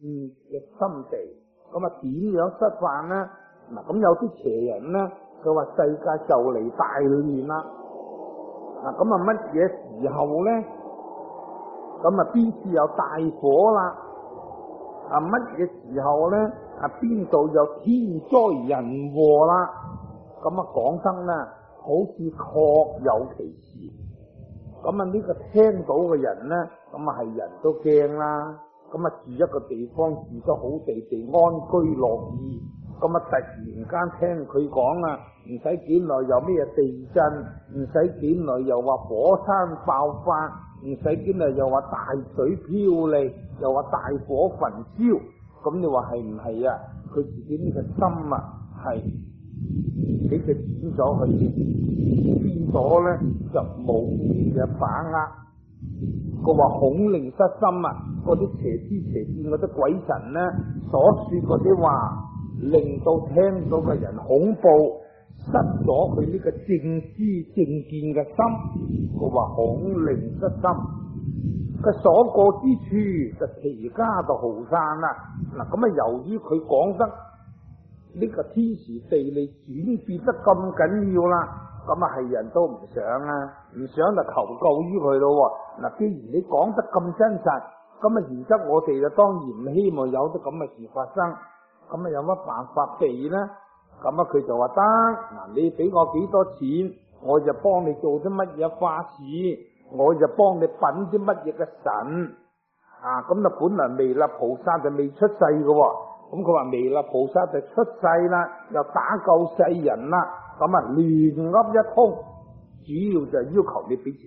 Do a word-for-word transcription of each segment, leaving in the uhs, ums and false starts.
嗯嘅心地。咁啊點樣失範呢？嗱，咁有啲邪人呢，佢話世界就嚟大亂啦。嗱，咁啊乜嘢時候呢？咁啊邊處有大火啦？啊乜嘢時候呢？啊邊度有天災人禍啦？咁啊講真呢，好似確有其事。咁啊呢個聽到嘅人呢，咁啊係人都驚啦。咁啊住一個地方住得好地地安居樂意，咁啊突然間聽佢講啊，唔使幾耐有咩地震，唔使幾耐又話火山爆發，唔使幾耐又話大水飄嚟，又話大火焚燒，咁你話係唔係啊？佢自己呢個心啊係俾佢轉咗去，變咗咧就冇嘅把握。佢話恐令失心啊！嗰啲邪知邪見嗰啲鬼神咧，所說嗰啲話，令到聽到嘅人恐怖，失咗佢呢個正知正見嘅心。佢話恐令失心，佢所過之處就其家就豪散啦。嗱，咁啊，由於佢講得呢個天時地利轉變得咁緊要啦。咁啊，係人都唔想啊，唔想就求救於佢咯。嗱，既然你講得咁真實，咁啊，然則我哋就當然唔希望有啲咁嘅事發生。咁啊，有乜辦法避呢？咁啊，佢就話得，嗱，你俾我幾多錢，我就幫你做啲乜嘢法事，我就幫你品啲乜嘢嘅神。啊，咁啊，本來彌勒菩薩就未出世嘅，咁佢話彌勒菩薩就出世啦，又打救世人啦。咁啊，亂噏一通，主要就係要求你俾錢。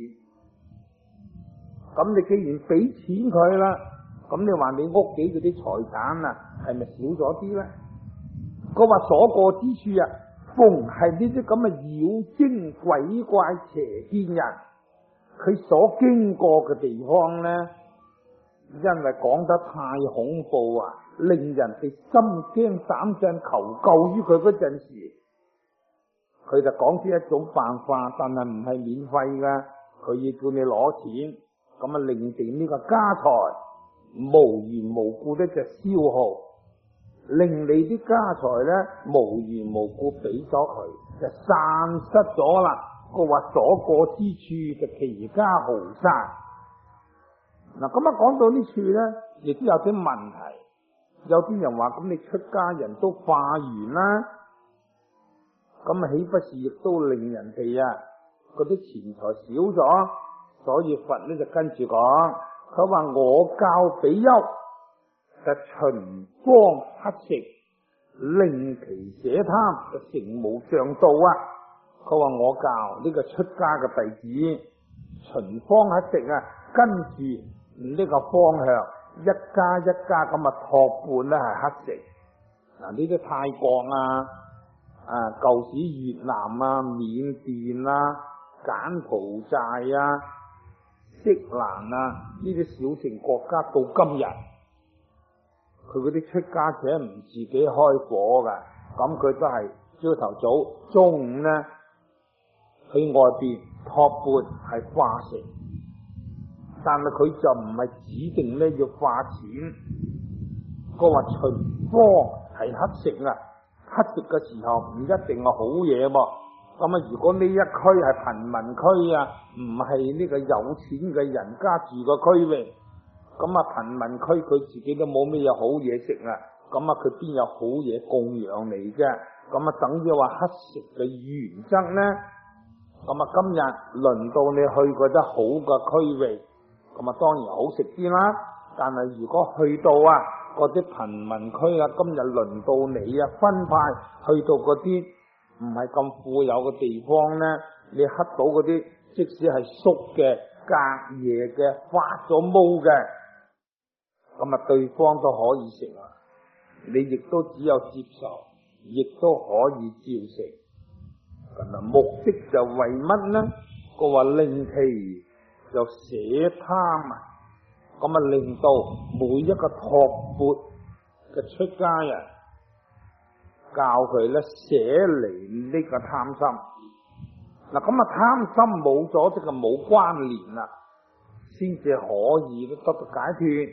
咁你既然俾錢佢啦，咁你話你屋企嗰啲財產啊，係咪少咗啲咧？佢話所過之處啊，逢係呢啲咁嘅妖精鬼怪邪見人，佢所經過嘅地方咧，因為講得太恐怖啊，令人哋心驚膽戰，求救於佢嗰陣時。佢就講出一種辦法，但係唔係免費噶，佢要叫你攞錢，咁啊令定呢個家財無緣無故咧就消耗，令你啲家財咧無緣無故俾咗佢，就散失咗啦。佢話所過之處就其家豪散。嗱，咁啊講到呢處咧，亦都有啲問題。有啲人話咁你出家人都化緣啦。咁啊，豈不是亦都令人哋啊嗰啲錢財少咗？所以佛咧就跟住講，佢話我教比丘就循方乞食，令其捨貪，就成無上道啊！佢話我教呢個出家嘅弟子循方乞食啊，跟住呢個方向一家一家咁啊托缽咧係乞食。嗱，呢啲泰國啊。啊！舊時越南啊、緬甸啊、柬埔寨啊、色蘭啊呢啲小城國家到今日，佢嗰啲出家者唔自己開火噶，咁佢都係朝頭早、中午呢去外邊托缽係化食，但係佢就唔係指定咧要化錢，佢話循方係乞食啊。乞食嘅時候唔一定係好嘢噃，咁啊如果呢一區係貧民區啊，唔係呢個有錢嘅人家住嘅區域，咁啊貧民區佢自己都冇咩嘢好嘢食啊，咁啊佢邊有好嘢供養你啫？咁啊等於話乞食嘅原則呢，咁啊今日輪到你去嗰啲好嘅區域，咁啊當然好食啲啦，但係如果去到啊嗰啲貧民區啊，今日輪到你啊，分派去到嗰啲唔係咁富有嘅地方咧，你乞到嗰啲，即使係熟嘅、隔夜嘅、發咗毛嘅，咁啊對方都可以食啊，你亦都只有接受，亦都可以照食。咁啊，目的就為乜呢？佢話令其就捨貪啊！咁啊，令到每一個托缽嘅出家人教佢咧捨離呢個貪心。嗱，咁啊貪心冇咗，即係冇關聯啦，先至可以得到解脫，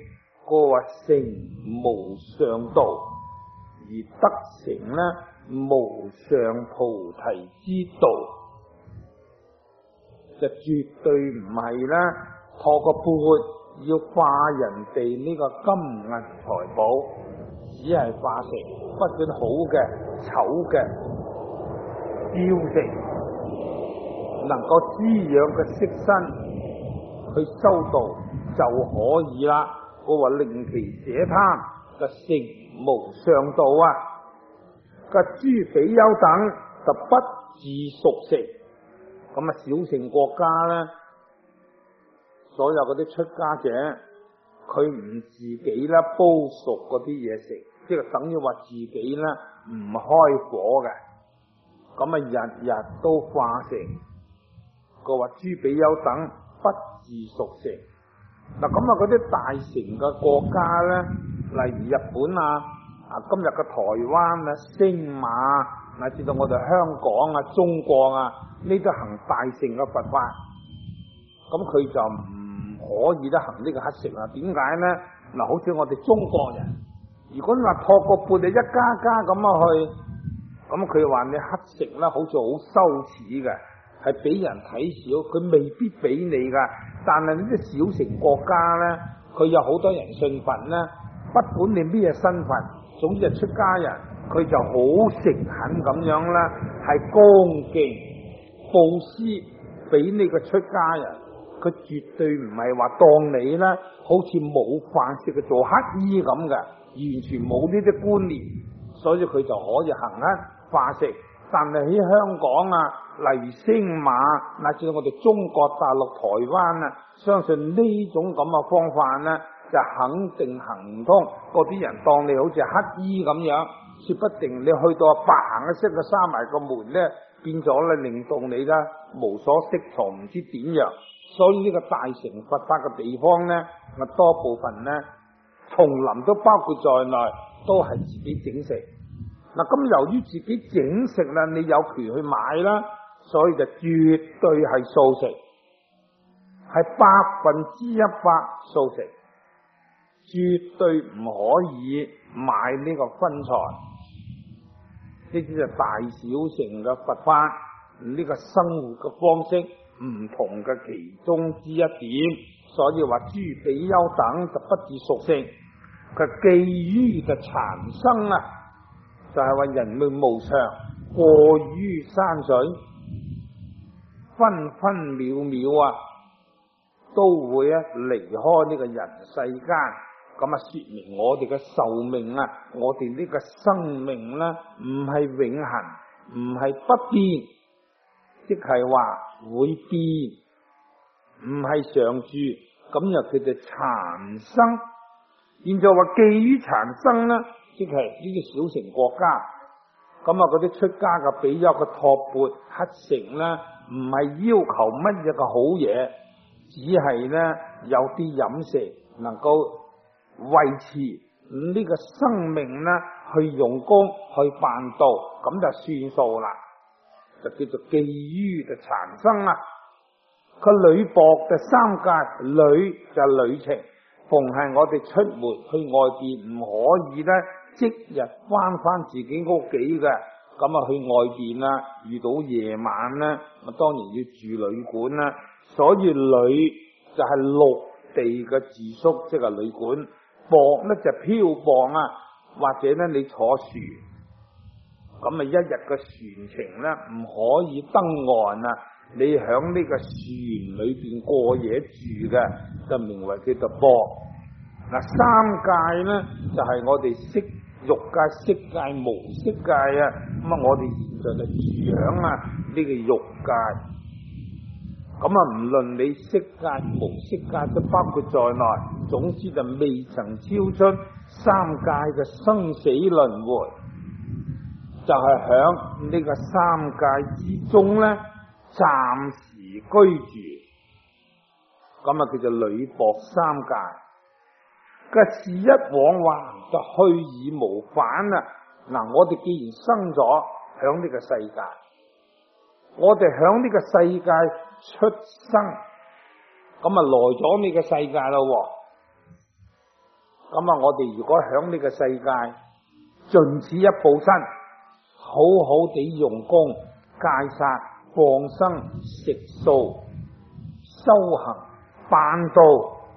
個話成無上道，而得成呢無上菩提之道，就絕對唔係啦，托個缽要化人哋呢個金銀財寶，只係化成不管好嘅、醜嘅，雕成能夠滋養嘅色身去修道就可以啦。我話令其捨貪嘅成無上道啊，嘅諸比丘等就不自熟食。咁啊，小乘國家咧，所有嗰啲出家者，佢唔自己咧煲熟嗰啲嘢食，即係等於話自己咧唔開火嘅，咁啊日日都化成。佢話諸比丘等不自熟食。嗱，咁啊嗰啲大乘嘅國家咧，例如日本啊，啊今日嘅台灣啊、星馬，乃至到我哋香港啊、中國啊，呢都行大乘嘅佛法，咁佢就唔可以得行呢個乞食啊？點解咧？嗱，好似我哋中國人，如果你話托個缽你一家家咁啊去，咁佢話你乞食咧，好似好羞恥嘅，係俾人睇小，佢未必俾你噶。但係呢啲小乘國家咧，佢有好多人信佛咧，不管你咩身份，總之係出家人，佢就好誠懇咁樣啦，係恭敬布施俾呢個出家人，佢絕對唔係話當你咧好似冇飯食嘅做乞衣咁嘅，完全冇呢啲觀念，所以佢就可以行乞化食。但係喺香港啊，例如星馬，乃至我哋中國大陸、台灣啊，相信呢種咁嘅方法咧，就肯定行唔通。嗰啲人當你好似乞衣咁樣，說不定你去到嘭一聲嘅閂埋個門咧，變咗咧令到你咧無所適從，唔知點樣。所以呢個大乘佛法嘅地方咧，我多部分咧，叢林都包括在內，都係自己整食。嗱，咁由於自己整食啦，你有權去買啦，所以就絕對係素食，係百分之一百素食，絕對唔可以買呢個葷菜。呢啲就大小乘嘅佛法，呢個生活嘅方式唔同嘅其中之一點，所以話諸比丘等就不自熟食，佢基於就殘生啊。就係話人命無常，過於山水，分分秒秒啊，都會啊離開呢個人世間。咁啊，說明我哋嘅壽命啊，我哋呢個生命咧，唔係永恆，唔係不變，即係話會變，唔係常住。咁又叫做殘生。現在話基於殘生咧，即係呢啲小乘國家，咁啊嗰啲出家嘅比丘嘅托缽乞食咧，唔係要求乜嘢嘅好嘢，只係咧有啲飲食能夠維持呢個生命咧，去用功去辦道，咁就算數啦，就叫做基於嘅殘生啦。佢履薄就三界，履就旅程，逢係我哋出門去外邊，唔可以咧即日翻翻自己屋企嘅，咁啊去外邊啦，遇到夜晚咧，咁當然要住旅館啦。所以旅就係陸地嘅住宿，即係旅館。薄咧就漂泊啊，或者咧你坐船，咁啊一日嘅船程咧唔可以登岸啊，你響呢個船裏邊過夜住嘅，就名為叫做薄。嗱，三界咧就係、是、我哋色欲界、色界、無色界啊，咁啊我哋現在就住響啊呢個欲界。咁啊，唔論你色界、無色界都包括在內，總之就未曾超出三界嘅生死輪迴，就係響呢個三界之中咧，暫時居住，咁啊叫做履薄三界。嘅事一往還就去而無返啦。嗱，我哋既然生咗響呢個世界，我哋響呢個世界出生，咁啊來咗呢個世界咯。 咁啊，我哋如果響呢個世界盡此一步身，好好地用功戒殺放生食素修行辦道，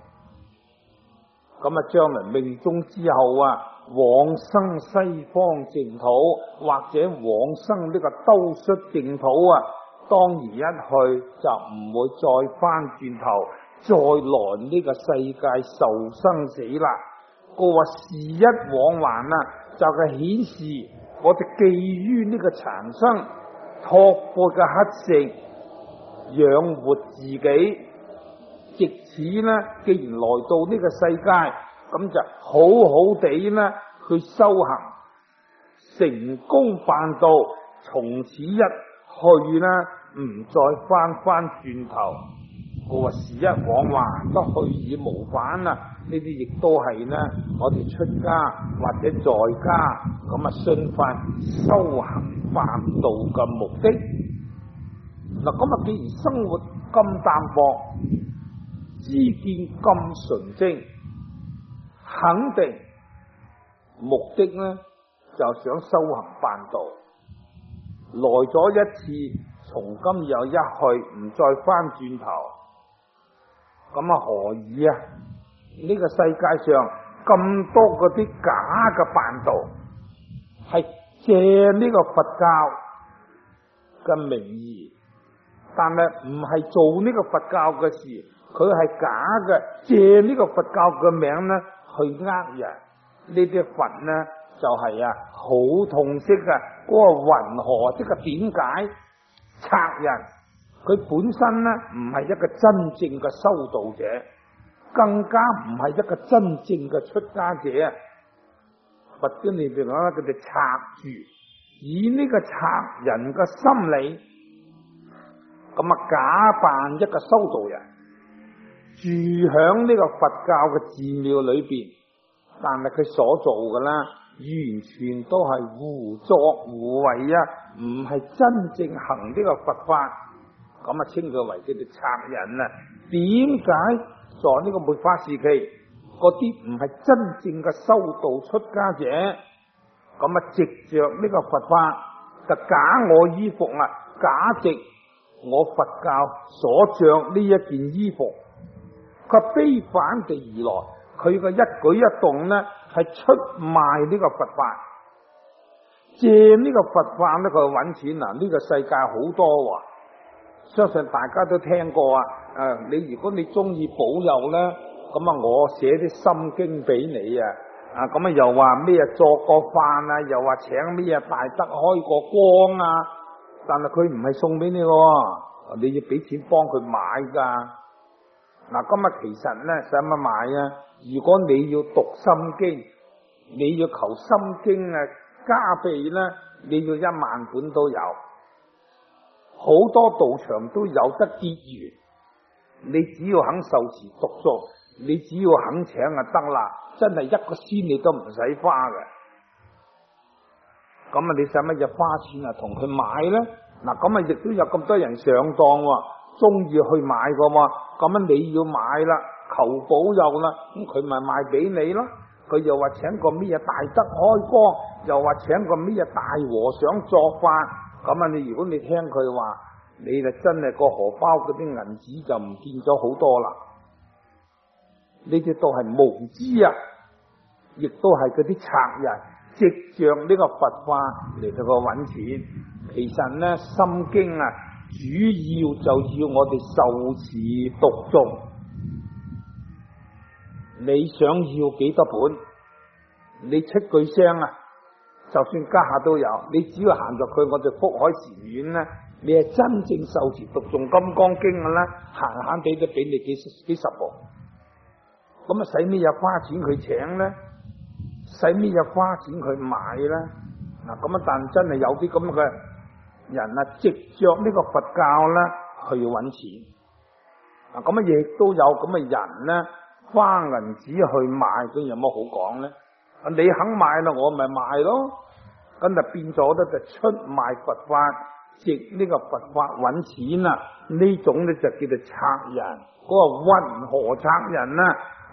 咁啊將來命終之後啊，往生西方淨土或者往生呢個兜率淨土啊，當然一去就唔會再翻轉頭再來呢個世界受生死啦。個話時一往還啊，就係顯示我哋寄於呢個殘生托缽嘅乞食養活自己，藉此呢，既然來到呢個世界，咁就好好地呢去修行，成功辦道，從此一去呢唔再翻翻轉頭。個話時一往還，不去已無返啊！呢啲亦都係呢，我哋出家或者在家咁啊，信法修行辦道嘅目的。嗱，咁啊，既然生活咁淡薄，知見咁純正，肯定目的呢就想修行辦道。來咗一次，從今又一去，唔再翻轉頭，咁啊何以啊？呢個世界上咁多嗰啲假嘅辦道，係借呢個佛教嘅名義，但係唔係做呢個佛教嘅事，佢係假嘅，借呢個佛教嘅名呢去呃人。呢啲佛呢就係啊好痛惜啊，嗰個云何即係點解賊人？佢本身呢唔係一個真正嘅修道者，更加唔係一個真正嘅出家者。佛經裏邊講咧，佢哋賊住，以呢個賊人嘅心理，咁啊假扮一個修道人，住響呢個佛教嘅寺廟裏邊，但係佢所做嘅啦，完全都係胡作胡為啊，唔係真正行呢個佛法。咁啊，稱佢為叫做賊人啊！點解在呢個末法時期，嗰啲唔係真正嘅修道出家者，咁啊，藉着呢個佛法就假我衣服啊，假藉我佛教所着呢一件衣服，佢非反地而來，佢嘅一舉一動呢係出賣呢個佛法，借呢個佛法呢佢揾錢啊！呢個世界好多喎。相信大家都聽過啊！誒，你如果你中意保佑咧，咁啊，我寫啲心經俾你啊！啊，咁啊又話咩作個飯啊，又話請咩大德開個光啊，但係佢唔係送俾你喎，你要俾錢幫佢買噶。嗱，今日其實咧使乜買啊？如果你要讀心經，你要求心經啊加倍咧，你要一萬本都有。好多道場都有得結緣，你只要肯受持讀誦，你只要肯請就得啦，真係一個仙你都唔使花嘅。咁啊，你使乜嘢花錢啊同佢買咧？嗱，咁啊亦都有咁多人上當喎，中意去買噶嘛，咁啊你要買啦，求保佑啦，咁佢咪賣俾你咯。佢又話請個咩大德開光，又話請個咩大和尚作法。咁啊！你如果你聽佢話，你就真係個荷包嗰啲銀紙就唔見咗好多啦。呢啲都係無知啊，亦都係嗰啲賊人藉着呢個佛法嚟到個揾錢。其實呢，心經啊，主要就要我哋受持讀誦。你想要幾多本？你出句聲啊！就算家下都有，你只要行入去我哋福海禪院咧，你係真正受持讀誦金剛經嘅啦，閒閒地都俾你幾十幾十部。咁啊，使咩嘢花錢佢請咧？使咩嘢花錢佢買咧？嗱，咁啊，但真係有啲咁嘅人啊，藉着呢個佛教咧去揾錢。啊，咁啊，亦都有咁嘅人咧，花銀紙去買，咁有乜好講咧？你肯買啦，我咪賣咯，咁就變咗咧就出賣佛法，藉呢個佛法揾錢啊！呢種咧就叫做賊人，嗰個云何賊人啊，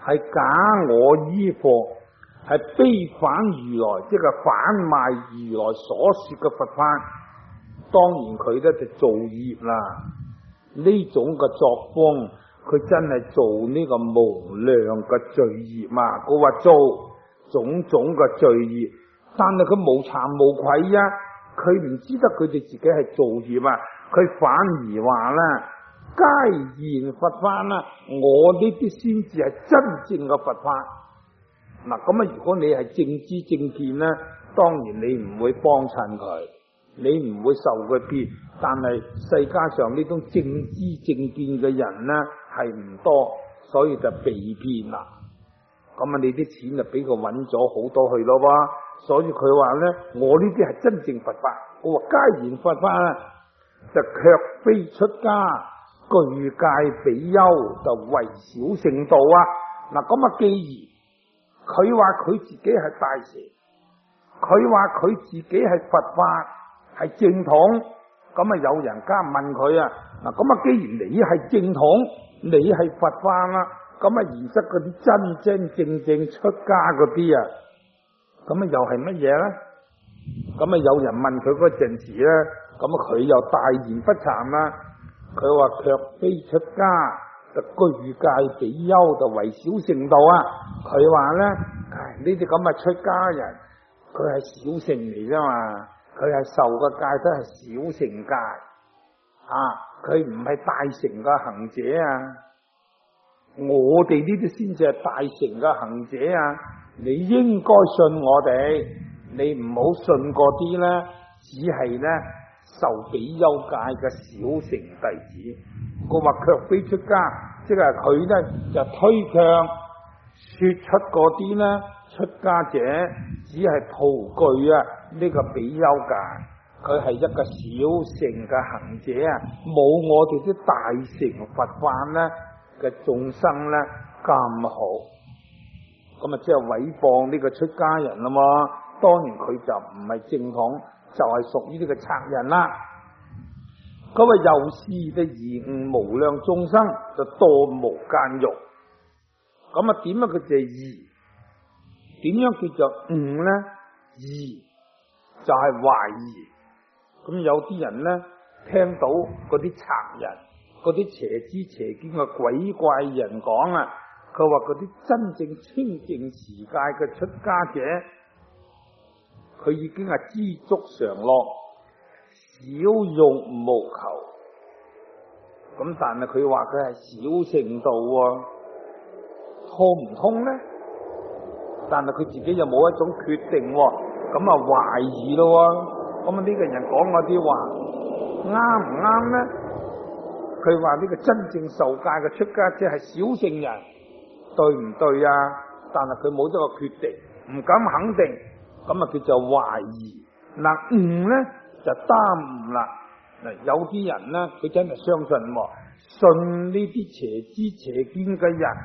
係假我依課，係非反如來，即係反賣如來所說嘅佛法。當然佢咧就造業啦，呢種嘅作風，佢真係做呢個無量嘅罪業嘛。佢話做種種嘅罪業，但係佢無慚無愧啊，佢唔知得佢哋自己係造業啊，佢反而話啦，皆言佛法啦，我呢啲先至係真正嘅佛法。嗱，咁啊，如果你係正知正見咧，當然你唔會幫襯佢，你唔會受佢騙。但係世界上呢種正知正見嘅人咧係唔多，所以就被騙啦。咁啊，你啲錢就俾佢揾咗好多去咯喎。所以佢話咧，我呢啲係真正佛法。我話皆言佛法啊，就卻非出家，具戒比丘就為小乘道啊。嗱，咁啊，既然佢話佢自己係大乘，佢話佢自己係佛法係正統，咁啊有人家問佢啊，嗱，咁啊既然你係正統，你係佛法啦，咁啊而則嗰啲真真正正出家嗰啲啊，咁啊又係乜嘢咧？咁啊有人問佢嗰陣時咧，咁啊佢又大言不慚啦，佢話卻非出家，就具戒比丘就為小乘道啊。佢話咧，唉，呢啲咁嘅出家人，佢係小乘嚟啫嘛，佢係受嘅戒都係小乘戒啊，佢唔係大乘嘅行者啊。我哋呢啲先至係大乘嘅行者啊，你應該信我哋，你唔好信嗰啲咧，只係咧受比丘戒嘅小乘弟子。我話卻非出家，即係佢咧就推卻說出嗰啲咧出家者只係徒具啊呢個比丘戒，佢係一個小乘嘅行者啊，冇我哋啲大乘佛法咧嘅眾生咧咁好。咁啊即係誹謗呢個出家人啦嘛，當然佢就唔係正統，就係屬於呢個賊人啦。嗰個由是嘅疑誤無量眾生就墮無間獄。咁啊點樣佢就係疑？點樣叫做誤咧？疑就係懷疑。咁有啲人咧聽到嗰啲賊人、嗰啲邪知邪見嘅鬼怪人講啊，佢話嗰啲真正清淨持戒嘅出家者，佢已經係知足常樂，少欲無求。咁但係佢話佢係小乘道喎，通唔通咧？但係佢自己又冇一種決定喎，咁啊懷疑咯。咁啊呢個人講嗰啲話啱唔啱咧？佢話呢個真正受戒嘅出家者係小乘人，對唔對啊？但係佢冇咗個決定，唔敢肯定，咁啊叫做懷疑。嗱誤咧就耽誤啦。嗱有啲人咧，佢真係相信，信呢啲邪知邪見嘅人，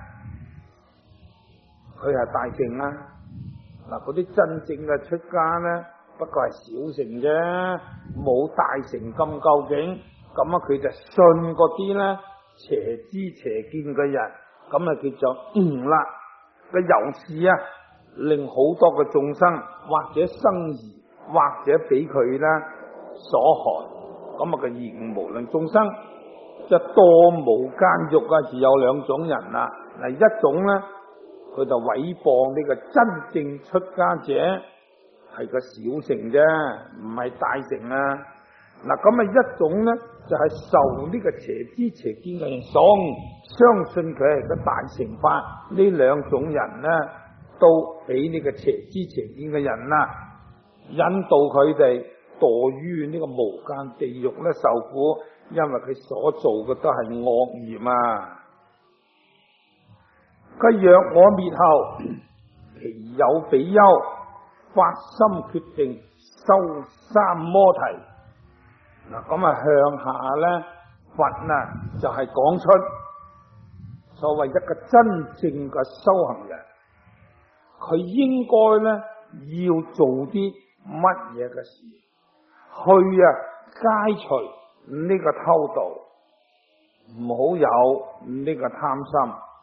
佢係大乘啦。嗱嗰啲真正嘅出家咧，不過係小乘啫，冇大乘咁究竟。咁啊佢就信嗰啲咧邪知邪見嘅人，咁啊叫做誤啦。個由是啊，令好多嘅眾生或者生疑，或者俾佢咧所害。咁啊個疑誤無量眾生就墮無間獄啊，是有兩種人啦。嗱一種咧，佢就誹謗呢個真正出家者係個小乘啫，唔係大乘啊。嗱咁啊一種咧就係、是、受呢個邪知邪見嘅人所相信佢係個大乘法。呢兩種人咧都俾呢個邪知邪見嘅人啦引導佢哋墮於呢個無間地獄咧受苦，因為佢所做嘅都係惡業啊。佢若我滅後，其有比丘發心決定修三摩提。嗱咁啊向下咧，佛啊就係、是、講出所謂一個真正嘅修行人，佢應該咧要做啲乜嘢嘅事，去啊戒除呢個偷盜，唔好有呢個貪心。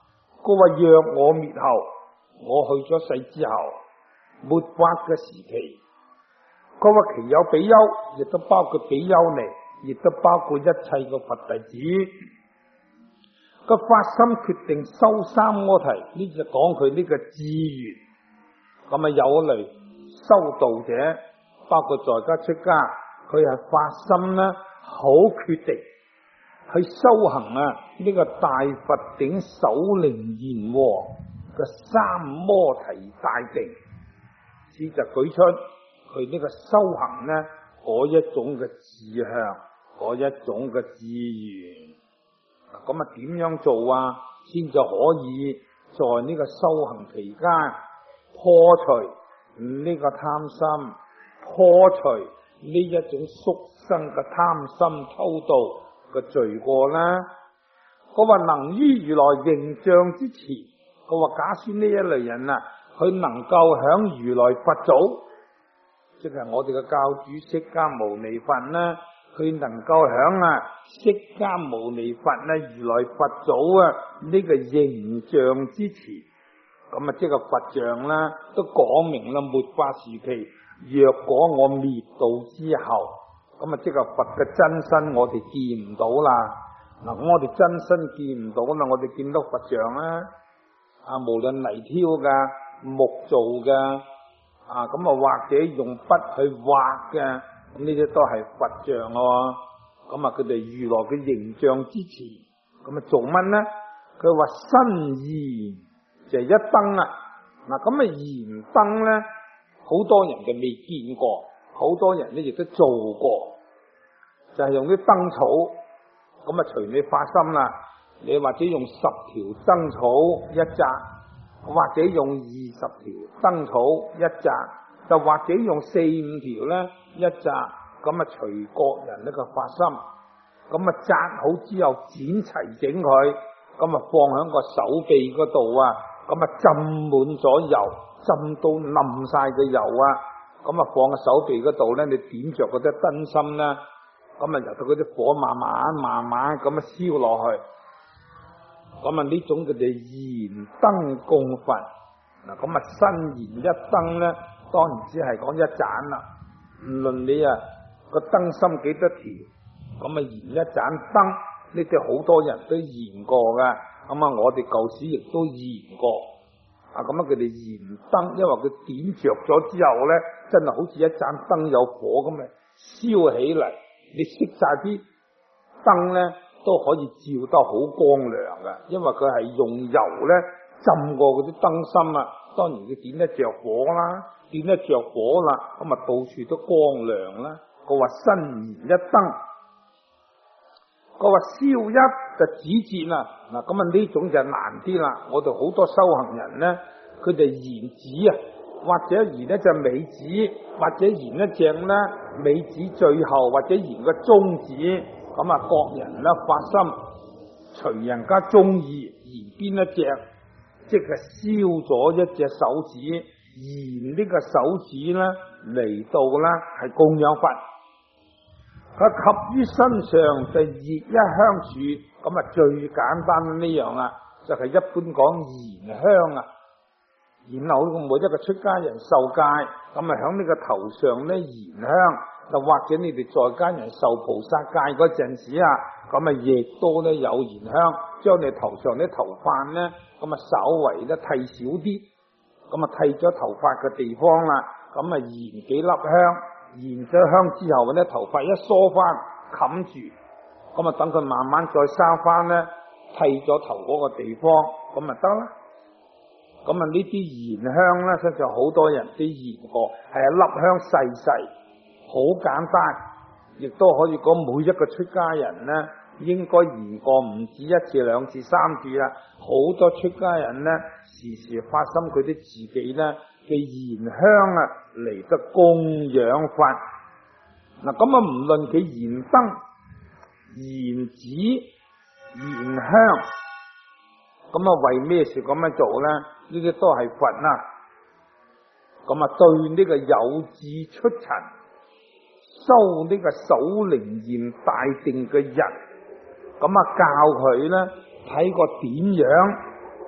佢話若我滅後，我去咗世之後，末法嘅時期，佢話其有比丘，亦都包括比丘尼，亦都包括一切嘅佛弟子。個發心決定修三摩提，呢就講佢呢個志願。咁啊有嚟修道者，包括在家出家，佢係發心咧，好決定去修行啊呢個大佛頂首楞嚴和嘅三摩提大定，先就舉出佢呢個修行咧嗰一種嘅志向，嗰一種嘅志願。咁啊點樣做啊？先就可以在呢個修行期間破除呢個貪心，破除呢一種宿生嘅貪心偷盜嘅罪過啦。佢話能於如來形象之前，佢話假使呢一類人啊，佢能夠響如來佛祖，即係我哋嘅教主釋迦牟尼佛啦。佢能夠響啊釋迦牟尼佛咧如來佛祖啊呢個形象之前，咁啊即係佛像啦，都講明啦末法時期，若果我滅度之後，咁啊即係佛嘅真身我哋見唔到啦。嗱，我哋真身見唔到啦，我哋見到佛像啦，啊無論泥雕噶、木做噶，啊咁啊或者用筆去畫嘅。咁呢啲都係佛像咯，咁啊佢哋如來嘅形象之前，咁啊做乜呢？佢話身燃就係一燈啦，嗱咁啊燃燈咧，好多人就未見過，好多人咧亦都做過，就係、是、用啲燈草，咁啊隨你發心啦，你或者用十條燈草一紮，或者用二十條燈草一紮。就或者用四五條咧一紮，咁啊隨個人呢個發心，咁啊紮好之後剪齊整佢，咁啊放喺個手臂嗰度啊，咁啊浸滿咗油，浸到冧晒嘅油啊，咁啊放喺手臂嗰度咧，你點着嗰啲燈芯咧，咁啊由到嗰啲火慢慢慢慢咁啊燒落去，咁啊呢種佢哋燃燈供佛，嗱咁啊身燃一燈咧。當然只係講一盞啦，唔論你啊個燈芯幾多條，咁啊燃一盞燈，呢啲好多人都燃過噶，咁啊我哋舊時亦都燃過，啊咁啊佢哋燃燈，因為佢點着咗之後咧，真係好似一盞燈有火咁嘅燒起嚟，你熄晒啲燈咧都可以照得好光亮噶，因為佢係用油咧浸過嗰啲燈芯啊，當然佢點得着火啦。點得着火啦，咁啊到處都光亮啦。佢話身燃一燈，佢話燒一就指節啦。嗱，咁啊呢種就難啲啦。我哋好多修行人咧，佢哋燃指啊，或者燃一隻尾指，或者燃一隻咧尾指最後，或者燃個中指。咁啊，各人咧發心，隨人家中意燃邊一隻，即係燒咗一隻手指。燃呢個手指咧嚟到咧係供養佛，佢及於身上就熱一香柱，咁啊最簡單呢樣啦，就係、是、一般講燃香啊。然後每一個出家人受戒，咁啊響呢個頭上咧燃香，就或者你哋在家人受菩薩戒嗰陣時啊，咁啊亦都咧有燃香，將你頭上啲頭髮咧，咁啊稍微咧剃少啲。咁啊剃咗頭髮嘅地方啦，咁啊燃幾粒香，燃咗香之後咧頭髮一梳翻冚住，咁啊等佢慢慢再生翻咧，剃咗頭嗰個地方，咁啊得啦。咁啊呢啲燃香咧，實在好多人都燃過，係一粒香細細，好簡單，亦都可以講每一個出家人咧應該燃過唔止一次兩次三次啦。好多出家人咧時時發心佢啲自己咧嘅燃香啊嚟得供養佛。嗱咁啊唔論佢燃燈、燃指、燃香，咁啊為咩事咁樣做咧？呢啲都係佛啦。咁啊對呢個有志出塵修呢個首楞嚴大定嘅人，咁啊教佢咧睇個點樣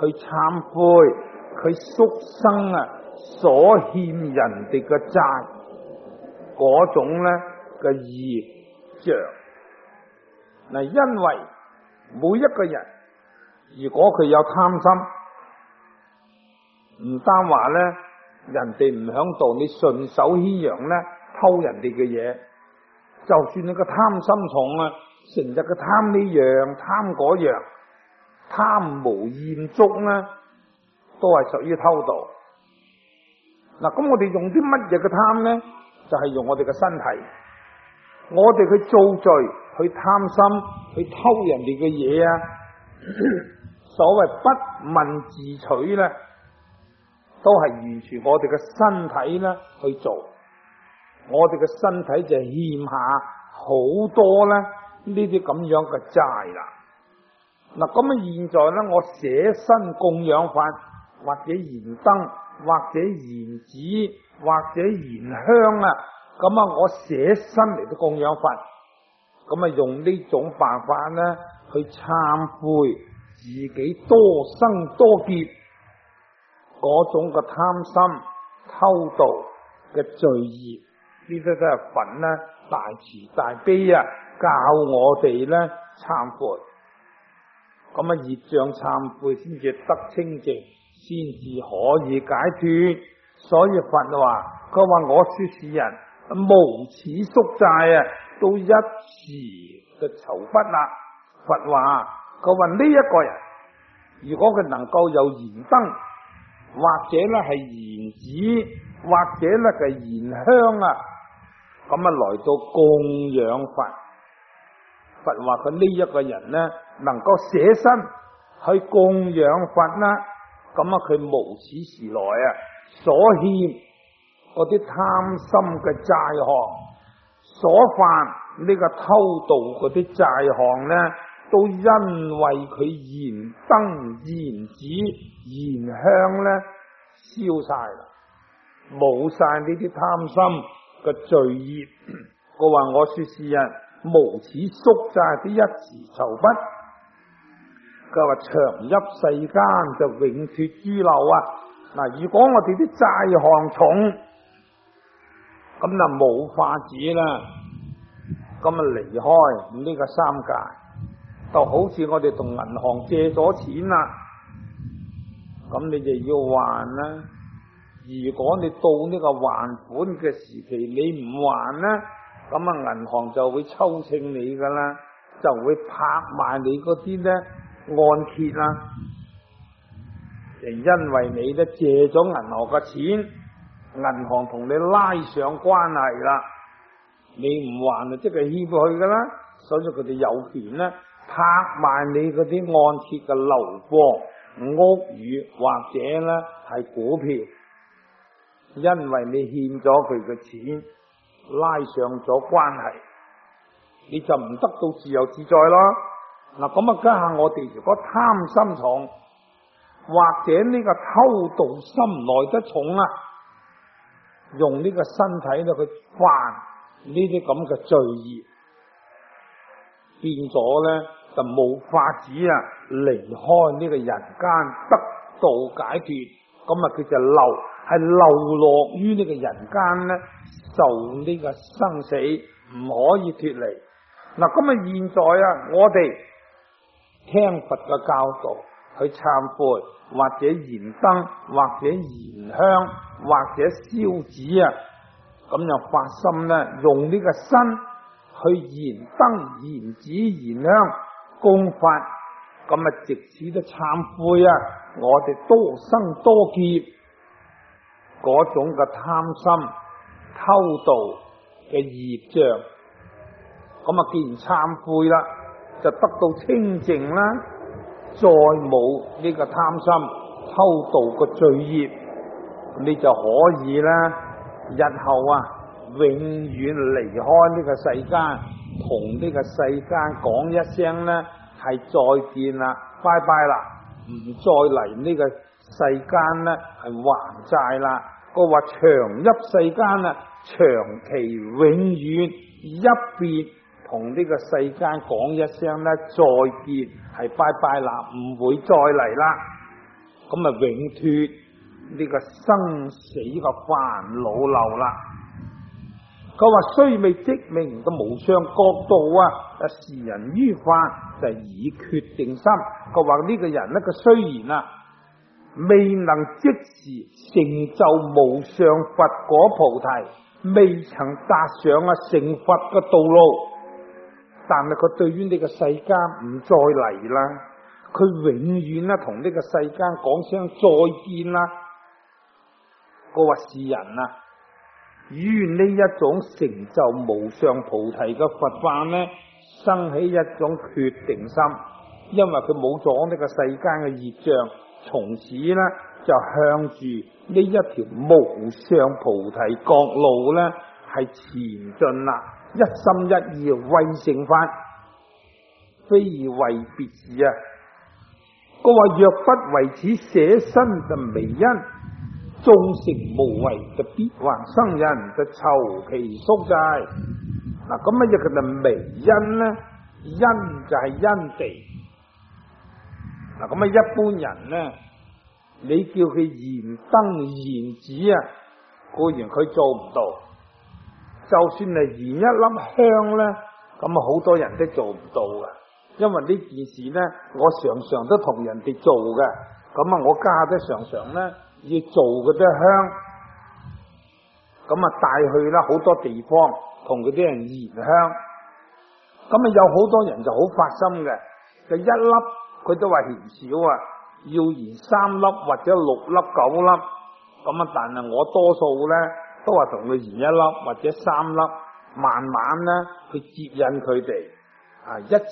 去懺悔佢宿生啊所欠人哋嘅債嗰種咧嘅業障。嗱，因為每一個人如果佢有貪心，唔單話咧人哋唔響度，你順手牽羊咧偷人哋嘅嘢，就算你個貪心重啊，成日嘅貪呢樣貪嗰樣，貪無厭足咧，都係屬於偷盜。嗱，咁我哋用啲乜嘢嘅貪咧？就係、是、用我哋嘅身體，我哋去造罪，去貪心，去偷人哋嘅嘢啊！所謂不問自取咧，都係完全我哋嘅身體咧去做，我哋嘅身體就欠下好多咧呢啲咁樣嘅債啦。嗱，咁啊現在咧，我捨身供養法，或者燃燈，或者燃紙，或者燃香啊，咁啊我捨身嚟到供養法，咁啊用呢種辦法咧去懺悔自己多生多劫嗰種嘅貪心偷盜嘅罪業，呢啲都係佛咧大慈大悲啊教我哋咧懺悔，咁啊業障懺悔先至得清淨，先至可以解脫。所以佛話，佢話我說是人無始宿債啊，到一時嘅酬畢啦。佛話，佢話呢一個人，如果佢能夠有燃燈，或者咧係燃紙，或者咧係燃香啊，咁啊來到供養佛。佛話佢呢一個人咧，能夠捨身去供養佛啦，咁啊佢無始時來啊所欠嗰啲貪心嘅債項，所犯呢個偷盜嗰啲債項咧，都因為佢燃燈、燃紙、燃香咧燒晒啦，冇晒呢啲貪心嘅罪業。我話我說是人無始宿債，啲一時酬畢。佢話長邑世間就永脫諸漏啊！嗱，如果我哋啲債項重，咁就冇法子啦，咁啊離開呢個三界，就好似我哋同銀行借咗錢啦，咁你就要還啦。如果你到呢個還款嘅時期你唔還啦，咁啊銀行就會抽秤你噶啦，就會拍賣你嗰啲咧按揭啦。因為你咧借咗銀行嘅錢，銀行同你拉上關係啦，你唔還啊即係欠佢噶啦，所以佢哋有權咧拍賣你嗰啲按揭嘅樓房、屋宇或者咧係股票，因為你欠咗佢嘅錢，拉上咗關係，你就唔得到自由自在咯。嗱，咁啊家下我哋如果貪心重，或者呢個偷盜心來得重啊，用呢個身體咧去犯呢啲咁嘅罪業，變咗咧就冇法子啊離開呢個人間得到解脫，咁啊佢就流係流落於呢個人間咧，受呢個生死唔可以脫離。嗱，咁啊現在啊我哋聽佛嘅教導去懺悔，或者燃燈，或者燃香，或者燒紙啊，咁就發心咧，用呢個身去燃燈、燃紙、燃香供法，咁啊藉此都懺悔啊，我哋多生多劫嗰種嘅貪心、偷盜嘅業障，咁啊既然懺悔啦，就得到清淨啦。再冇呢個貪心偷盜個罪業，你就可以啦。日後啊，永遠離開呢個世間，同呢個世間講一聲咧，係再見啦，拜拜啦，唔再嚟呢個世間咧，係還債啦。個話長邑世間啊，長期永遠一別。同呢個世間講一聲咧再見，係拜拜啦，唔會再嚟啦。 咁啊永脫呢個生死嘅煩惱流啦。佢話雖未即名嘅無上角度啊，示人於法就係以決定心。佢話呢個人呢，佢雖然啊未能即時成就無上佛果菩提，未曾踏上啊成佛嘅道路，但係佢對於呢個世間唔再嚟啦，佢永遠啦同呢個世間講聲再見啦。佢話世人啊，於呢一種成就無上菩提嘅佛法呢，生起一種決定心，因為佢冇咗呢個世間嘅業障，從此呢就向住呢一條無上菩提覺路呢係前進啦，一心一意為成法，非為別事啊。佢話若不為此捨身就微因，縱成無為就必還生人，就酬其宿債。嗱，咁乜嘢叫做微因呢？因就係因地。嗱，咁啊一般人呢，你叫佢燃燈燃紙啊，固然佢做唔到。就算係燃一粒香呢，咁啊好多人都做唔到噶。因為呢件事呢，我常常都同人哋做嘅。咁啊，我家都常常呢要做嗰啲香，咁啊帶去啦好多地方，同嗰啲人燃香。咁啊有好多人就好發心嘅，就一粒佢都話嫌少啊，要燃三粒或者六粒九粒。咁啊，但係我多數呢都話同佢燃一粒或者三粒，慢慢呢去接引佢哋啊一。